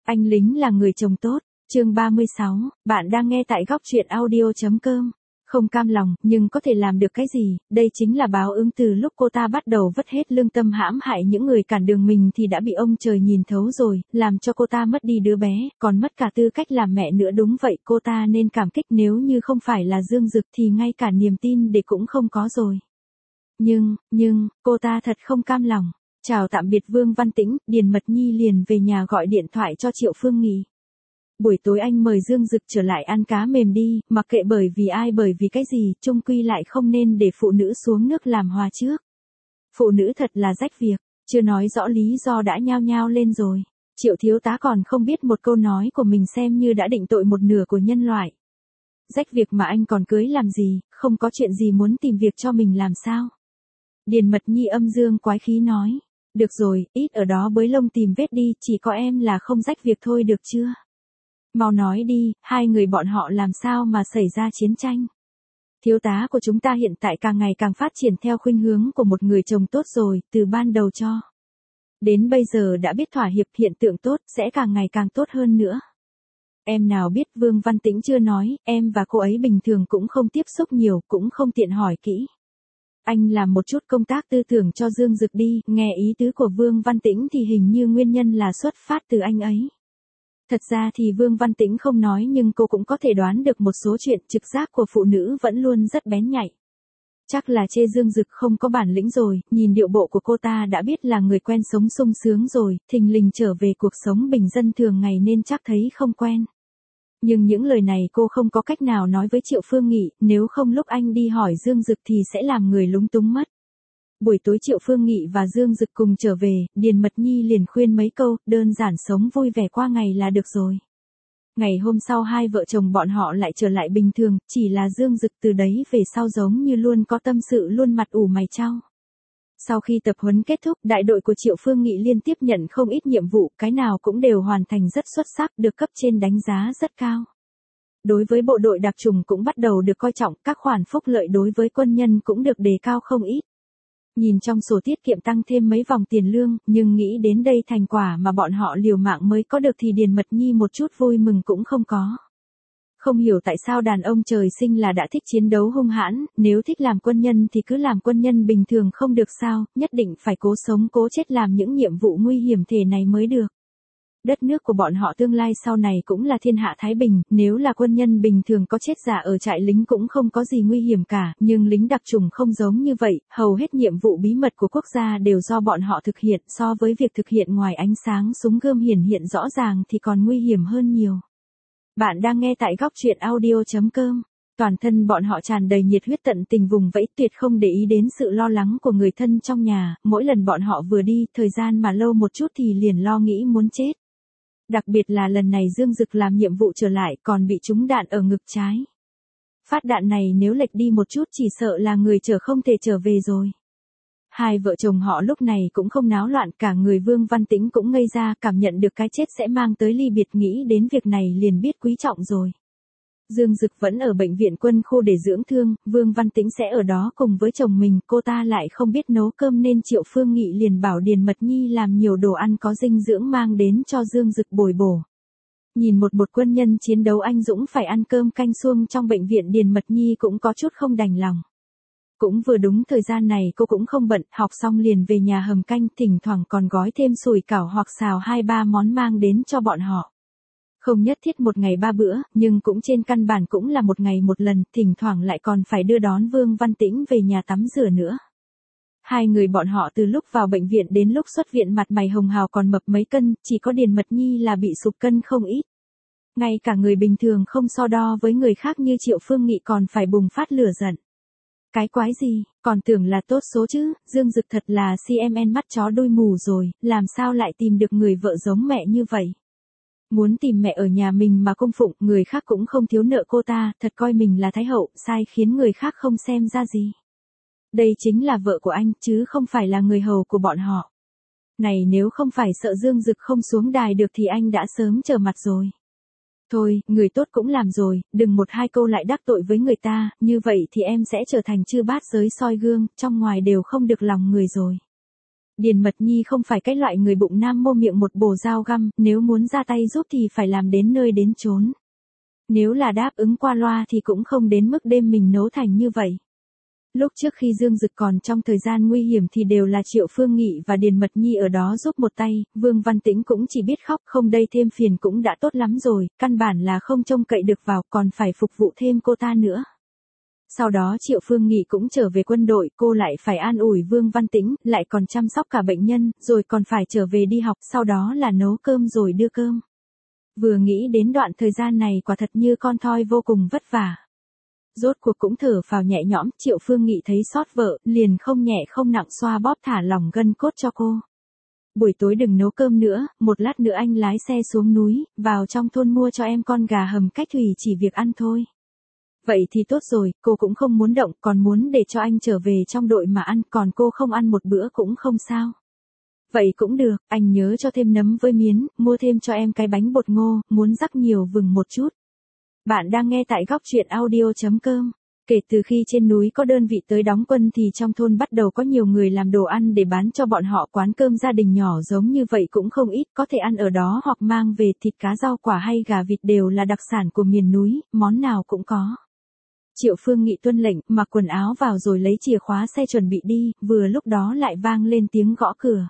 Anh lính là người chồng tốt. Chương 36, bạn đang nghe tại góc truyện audio.com. Không cam lòng, nhưng có thể làm được cái gì, đây chính là báo ứng từ lúc cô ta bắt đầu vất hết lương tâm hãm hại những người cản đường mình thì đã bị ông trời nhìn thấu rồi, làm cho cô ta mất đi đứa bé, còn mất cả tư cách làm mẹ nữa. Đúng vậy, cô ta nên cảm kích, nếu như không phải là Dương Dực thì ngay cả niềm tin để cũng không có rồi. Nhưng, cô ta thật không cam lòng. Chào tạm biệt Vương Văn Tĩnh, Điền Mật Nhi liền về nhà gọi điện thoại cho Triệu Phương Nghị. Buổi tối anh mời Dương Dực trở lại ăn cá mềm đi, mặc kệ bởi vì ai bởi vì cái gì, chung quy lại không nên để phụ nữ xuống nước làm hòa trước. Phụ nữ thật là rách việc, chưa nói rõ lý do đã nhao nhao lên rồi. Triệu thiếu tá còn không biết một câu nói của mình xem như đã định tội một nửa của nhân loại. Rách việc mà anh còn cưới làm gì, không có chuyện gì muốn tìm việc cho mình làm sao? Điền Mật Nhi âm dương quái khí nói. Được rồi, ít ở đó bới lông tìm vết đi, chỉ có em là không rách việc thôi được chưa? Mau nói đi, hai người bọn họ làm sao mà xảy ra chiến tranh? Thiếu tá của chúng ta hiện tại càng ngày càng phát triển theo khuynh hướng của một người chồng tốt rồi, từ ban đầu cho đến bây giờ đã biết thỏa hiệp, hiện tượng tốt sẽ càng ngày càng tốt hơn nữa. Em nào biết, Vương Văn Tĩnh chưa nói, em và cô ấy bình thường cũng không tiếp xúc nhiều, cũng không tiện hỏi kỹ. Anh làm một chút công tác tư tưởng cho Dương Dực đi, nghe ý tứ của Vương Văn Tĩnh thì hình như nguyên nhân là xuất phát từ anh ấy. Thật ra thì Vương Văn Tĩnh không nói nhưng cô cũng có thể đoán được một số chuyện, trực giác của phụ nữ vẫn luôn rất bén nhạy. Chắc là chê Dương Dực không có bản lĩnh rồi, nhìn điệu bộ của cô ta đã biết là người quen sống sung sướng rồi, thình lình trở về cuộc sống bình dân thường ngày nên chắc thấy không quen. Nhưng những lời này cô không có cách nào nói với Triệu Phương Nghị, nếu không lúc anh đi hỏi Dương Dực thì sẽ làm người lúng túng mất. Buổi tối Triệu Phương Nghị và Dương Dực cùng trở về, Điền Mật Nhi liền khuyên mấy câu, đơn giản sống vui vẻ qua ngày là được rồi. Ngày hôm sau hai vợ chồng bọn họ lại trở lại bình thường, chỉ là Dương Dực từ đấy về sau giống như luôn có tâm sự, luôn mặt ủ mày chau. Sau khi tập huấn kết thúc, đại đội của Triệu Phương Nghị liên tiếp nhận không ít nhiệm vụ, cái nào cũng đều hoàn thành rất xuất sắc, được cấp trên đánh giá rất cao. Đối với bộ đội đặc chủng cũng bắt đầu được coi trọng, các khoản phúc lợi đối với quân nhân cũng được đề cao không ít. Nhìn trong sổ tiết kiệm tăng thêm mấy vòng tiền lương, nhưng nghĩ đến đây thành quả mà bọn họ liều mạng mới có được thì Điền Mật Nhi một chút vui mừng cũng không có. Không hiểu tại sao đàn ông trời sinh là đã thích chiến đấu hung hãn, nếu thích làm quân nhân thì cứ làm quân nhân bình thường không được sao, nhất định phải cố sống cố chết làm những nhiệm vụ nguy hiểm thể này mới được. Đất nước của bọn họ tương lai sau này cũng là thiên hạ thái bình, nếu là quân nhân bình thường có chết giả ở trại lính cũng không có gì nguy hiểm cả, nhưng lính đặc chủng không giống như vậy, hầu hết nhiệm vụ bí mật của quốc gia đều do bọn họ thực hiện, so với việc thực hiện ngoài ánh sáng súng gươm hiển hiện rõ ràng thì còn nguy hiểm hơn nhiều. Bạn đang nghe tại góc truyện audio.com. Toàn thân bọn họ tràn đầy nhiệt huyết, tận tình vùng vẫy, tuyệt không để ý đến sự lo lắng của người thân trong nhà, mỗi lần bọn họ vừa đi, thời gian mà lâu một chút thì liền lo nghĩ muốn chết. Đặc biệt là lần này Dương Dực làm nhiệm vụ trở lại còn bị trúng đạn ở ngực trái. Phát đạn này nếu lệch đi một chút chỉ sợ là người chở không thể trở về rồi. Hai vợ chồng họ lúc này cũng không náo loạn, cả người Vương Văn Tĩnh cũng ngây ra, cảm nhận được cái chết sẽ mang tới ly biệt, nghĩ đến việc này liền biết quý trọng rồi. Dương Dực vẫn ở bệnh viện quân khu để dưỡng thương, Vương Văn Tĩnh sẽ ở đó cùng với chồng mình, cô ta lại không biết nấu cơm nên Triệu Phương Nghị liền bảo Điền Mật Nhi làm nhiều đồ ăn có dinh dưỡng mang đến cho Dương Dực bồi bổ. Nhìn một quân nhân chiến đấu anh dũng phải ăn cơm canh suông trong bệnh viện, Điền Mật Nhi cũng có chút không đành lòng. Cũng vừa đúng thời gian này cô cũng không bận, học xong liền về nhà hầm canh, thỉnh thoảng còn gói thêm sủi cảo hoặc xào 2-3 món mang đến cho bọn họ. Không nhất thiết một ngày 3 bữa, nhưng cũng trên căn bản cũng là một ngày một lần, thỉnh thoảng lại còn phải đưa đón Vương Văn Tĩnh về nhà tắm rửa nữa. Hai người bọn họ từ lúc vào bệnh viện đến lúc xuất viện mặt mày hồng hào, còn mập mấy cân, chỉ có Điền Mật Nhi là bị sụt cân không ít. Ngay cả người bình thường không so đo với người khác như Triệu Phương Nghị còn phải bùng phát lửa giận. Cái quái gì, còn tưởng là tốt số chứ, Dương Dực thật là CMN mắt chó đuôi mù rồi, làm sao lại tìm được người vợ giống mẹ như vậy. Muốn tìm mẹ ở nhà mình mà cung phụng, người khác cũng không thiếu nợ cô ta, thật coi mình là thái hậu, sai khiến người khác không xem ra gì. Đây chính là vợ của anh, chứ không phải là người hầu của bọn họ. Này nếu không phải sợ Dương Dực không xuống đài được thì anh đã sớm trở mặt rồi. Thôi, người tốt cũng làm rồi, đừng 1-2 câu lại đắc tội với người ta, như vậy thì em sẽ trở thành chư bát giới soi gương, trong ngoài đều không được lòng người rồi. Điền Mật Nhi không phải cái loại người bụng nam mô miệng một bồ dao găm, nếu muốn ra tay giúp thì phải làm đến nơi đến chốn. Nếu là đáp ứng qua loa thì cũng không đến mức đêm mình nấu thành như vậy. Lúc trước khi Dương Dực còn trong thời gian nguy hiểm thì đều là Triệu Phương Nghị và Điền Mật Nhi ở đó giúp một tay, Vương Văn Tĩnh cũng chỉ biết khóc, không đây thêm phiền cũng đã tốt lắm rồi, căn bản là không trông cậy được vào, còn phải phục vụ thêm cô ta nữa. Sau đó Triệu Phương Nghị cũng trở về quân đội, cô lại phải an ủi Vương Văn Tĩnh, lại còn chăm sóc cả bệnh nhân, rồi còn phải trở về đi học, sau đó là nấu cơm rồi đưa cơm. Vừa nghĩ đến đoạn thời gian này quả thật như con thoi vô cùng vất vả. Rốt cuộc cũng thở phào nhẹ nhõm, Triệu Phương Nghị thấy xót vợ, liền không nhẹ không nặng xoa bóp thả lỏng gân cốt cho cô. Buổi tối đừng nấu cơm nữa, một lát nữa anh lái xe xuống núi, vào trong thôn mua cho em con gà hầm cách thủy chỉ việc ăn thôi. Vậy thì tốt rồi, cô cũng không muốn động, còn muốn để cho anh trở về trong đội mà ăn, còn cô không ăn một bữa cũng không sao. Vậy cũng được, anh nhớ cho thêm nấm với miến, mua thêm cho em cái bánh bột ngô, muốn rắc nhiều vừng một chút. Bạn đang nghe tại góc truyện audio.com. Kể từ khi trên núi có đơn vị tới đóng quân thì trong thôn bắt đầu có nhiều người làm đồ ăn để bán cho bọn họ, quán cơm gia đình nhỏ giống như vậy cũng không ít, có thể ăn ở đó hoặc mang về, thịt cá rau quả hay gà vịt đều là đặc sản của miền núi, món nào cũng có. Triệu Phương Nghị tuân lệnh, mặc quần áo vào rồi lấy chìa khóa xe chuẩn bị đi, vừa lúc đó lại vang lên tiếng gõ cửa.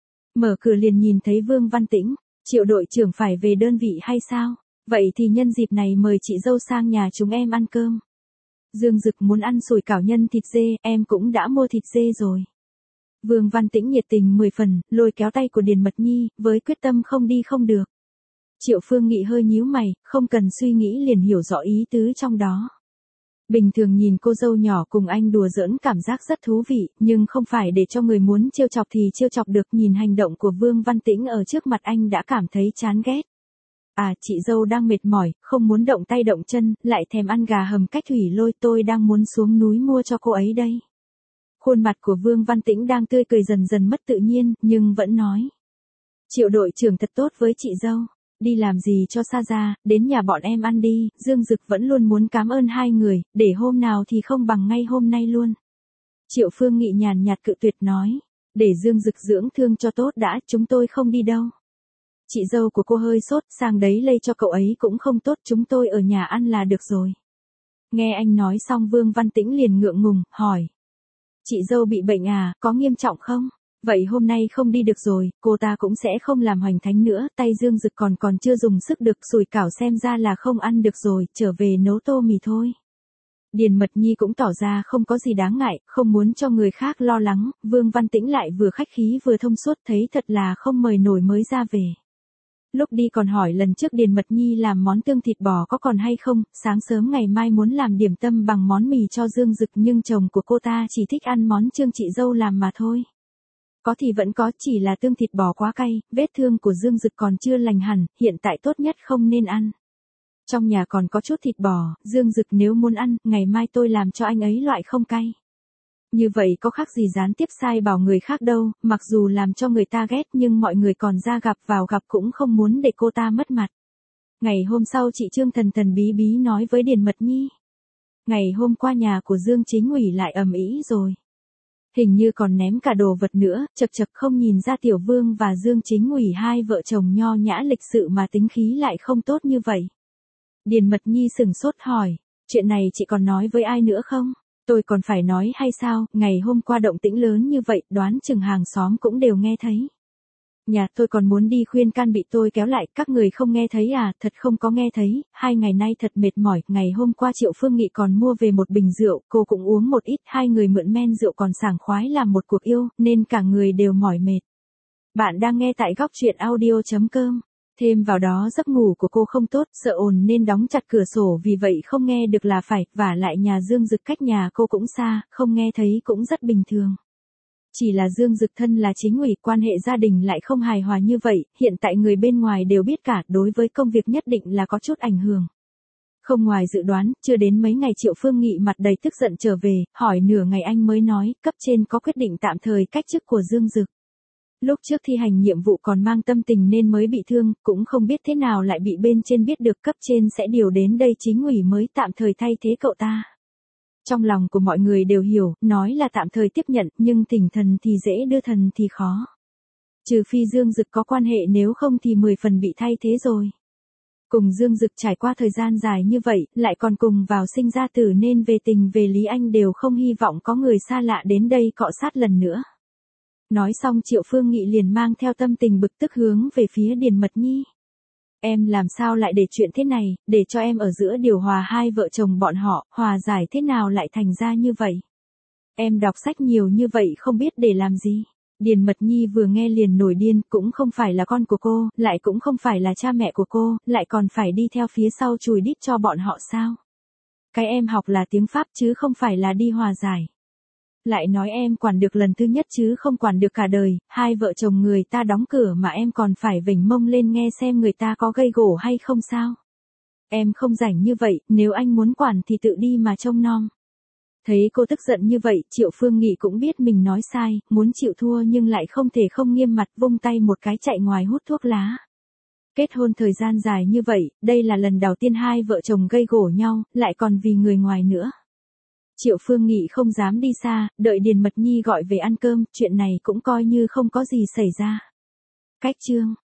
Mở cửa liền nhìn thấy Vương Văn Tĩnh. Triệu đội trưởng phải về đơn vị hay sao? Vậy thì nhân dịp này mời chị dâu sang nhà chúng em ăn cơm. Dương Dực muốn ăn sủi cảo nhân thịt dê, em cũng đã mua thịt dê rồi. Vương Văn Tĩnh nhiệt tình 10 phần, lôi kéo tay của Điền Mật Nhi, với quyết tâm không đi không được. Triệu Phương Nghị hơi nhíu mày, không cần suy nghĩ liền hiểu rõ ý tứ trong đó. Bình thường nhìn cô dâu nhỏ cùng anh đùa giỡn cảm giác rất thú vị, nhưng không phải để cho người muốn trêu chọc thì trêu chọc được, nhìn hành động của Vương Văn Tĩnh ở trước mặt anh đã cảm thấy chán ghét. À, chị dâu đang mệt mỏi, không muốn động tay động chân, lại thèm ăn gà hầm cách thủy lôi, tôi đang muốn xuống núi mua cho cô ấy đây. Khuôn mặt của Vương Văn Tĩnh đang tươi cười dần dần mất tự nhiên, nhưng vẫn nói. Triệu đội trưởng thật tốt với chị dâu. Đi làm gì cho xa ra, đến nhà bọn em ăn đi, Dương Dực vẫn luôn muốn cảm ơn hai người, để hôm nào thì không bằng ngay hôm nay luôn. Triệu Phương Nghị nhàn nhạt cự tuyệt nói, để Dương Dực dưỡng thương cho tốt đã, chúng tôi không đi đâu. Chị dâu của cô hơi sốt, sang đấy lây cho cậu ấy cũng không tốt, chúng tôi ở nhà ăn là được rồi. Nghe anh nói xong Vương Văn Tĩnh liền ngượng ngùng, hỏi. Chị dâu bị bệnh à, có nghiêm trọng không? Vậy hôm nay không đi được rồi, cô ta cũng sẽ không làm hoành thánh nữa, tay Dương Dực còn chưa dùng sức được, sủi cảo xem ra là không ăn được rồi, trở về nấu tô mì thôi. Điền Mật Nhi cũng tỏ ra không có gì đáng ngại, không muốn cho người khác lo lắng, Vương Văn Tĩnh lại vừa khách khí vừa thông suốt, thấy thật là không mời nổi mới ra về. Lúc đi còn hỏi lần trước Điền Mật Nhi làm món tương thịt bò có còn hay không, sáng sớm ngày mai muốn làm điểm tâm bằng món mì cho Dương Dực nhưng chồng của cô ta chỉ thích ăn món Trương chị dâu làm mà thôi. Có thì vẫn có, chỉ là tương thịt bò quá cay, vết thương của Dương Dực còn chưa lành hẳn, hiện tại tốt nhất không nên ăn. Trong nhà còn có chút thịt bò, Dương Dực nếu muốn ăn, ngày mai tôi làm cho anh ấy loại không cay. Như vậy có khác gì gián tiếp sai bảo người khác đâu, mặc dù làm cho người ta ghét nhưng mọi người còn ra gặp vào gặp cũng không muốn để cô ta mất mặt. Ngày hôm sau chị Trương thần thần bí bí nói với Điền Mật Nhi. Ngày hôm qua nhà của Dương Chính Ủy lại ầm ĩ rồi. Hình như còn ném cả đồ vật nữa, chật chật không nhìn ra Tiểu Vương và Dương Chính Ủy hai vợ chồng nho nhã lịch sự mà tính khí lại không tốt như vậy. Điền Mật Nhi sừng sốt hỏi, chuyện này chị còn nói với ai nữa không? Tôi còn phải nói hay sao, ngày hôm qua động tĩnh lớn như vậy, đoán chừng hàng xóm cũng đều nghe thấy. Nhà tôi còn muốn đi khuyên can bị tôi kéo lại, các người không nghe thấy à, thật không có nghe thấy, 2 ngày nay thật mệt mỏi, ngày hôm qua Triệu Phương Nghị còn mua về một bình rượu, cô cũng uống một ít, hai người mượn men rượu còn sảng khoái làm một cuộc yêu, nên cả người đều mỏi mệt. Bạn đang nghe tại góc truyện audio.com. Thêm vào đó giấc ngủ của cô không tốt, sợ ồn nên đóng chặt cửa sổ vì vậy không nghe được là phải, và lại nhà Dương Dực cách nhà cô cũng xa, không nghe thấy cũng rất bình thường. Chỉ là Dương Dực thân là chính ủy, quan hệ gia đình lại không hài hòa như vậy, hiện tại người bên ngoài đều biết cả, đối với công việc nhất định là có chút ảnh hưởng. Không ngoài dự đoán, chưa đến mấy ngày Triệu Phương Nghị mặt đầy tức giận trở về, hỏi nửa ngày anh mới nói, cấp trên có quyết định tạm thời cách chức của Dương Dực. Lúc trước thi hành nhiệm vụ còn mang tâm tình nên mới bị thương, cũng không biết thế nào lại bị bên trên biết được, cấp trên sẽ điều đến đây chính ủy mới tạm thời thay thế cậu ta. Trong lòng của mọi người đều hiểu, nói là tạm thời tiếp nhận, nhưng thỉnh thần thì dễ đưa thần thì khó. Trừ phi Dương Dực có quan hệ, nếu không thì 10 phần bị thay thế rồi. Cùng Dương Dực trải qua thời gian dài như vậy, lại còn cùng vào sinh ra tử, nên về tình về lý anh đều không hy vọng có người xa lạ đến đây cọ sát lần nữa. Nói xong Triệu Phương Nghị liền mang theo tâm tình bực tức hướng về phía Điền Mật Nhi. Em làm sao lại để chuyện thế này, để cho em ở giữa điều hòa hai vợ chồng bọn họ, hòa giải thế nào lại thành ra như vậy? Em đọc sách nhiều như vậy không biết để làm gì? Điền Mật Nhi vừa nghe liền nổi điên, cũng không phải là con của cô, lại cũng không phải là cha mẹ của cô, lại còn phải đi theo phía sau chùi đít cho bọn họ sao? Cái em học là tiếng Pháp chứ không phải là đi hòa giải. Lại nói em quản được lần thứ nhất chứ không quản được cả đời, hai vợ chồng người ta đóng cửa mà em còn phải vểnh mông lên nghe xem người ta có gây gổ hay không sao? Em không rảnh như vậy, nếu anh muốn quản thì tự đi mà trông nom. Thấy cô tức giận như vậy, Triệu Phương Nghị cũng biết mình nói sai, muốn chịu thua nhưng lại không thể không nghiêm mặt, vung tay một cái chạy ngoài hút thuốc lá. Kết hôn thời gian dài như vậy, đây là lần đầu tiên hai vợ chồng gây gổ nhau, lại còn vì người ngoài nữa. Triệu Phương Nghị không dám đi xa, đợi Điền Mật Nhi gọi về ăn cơm, chuyện này cũng coi như không có gì xảy ra. Cách chương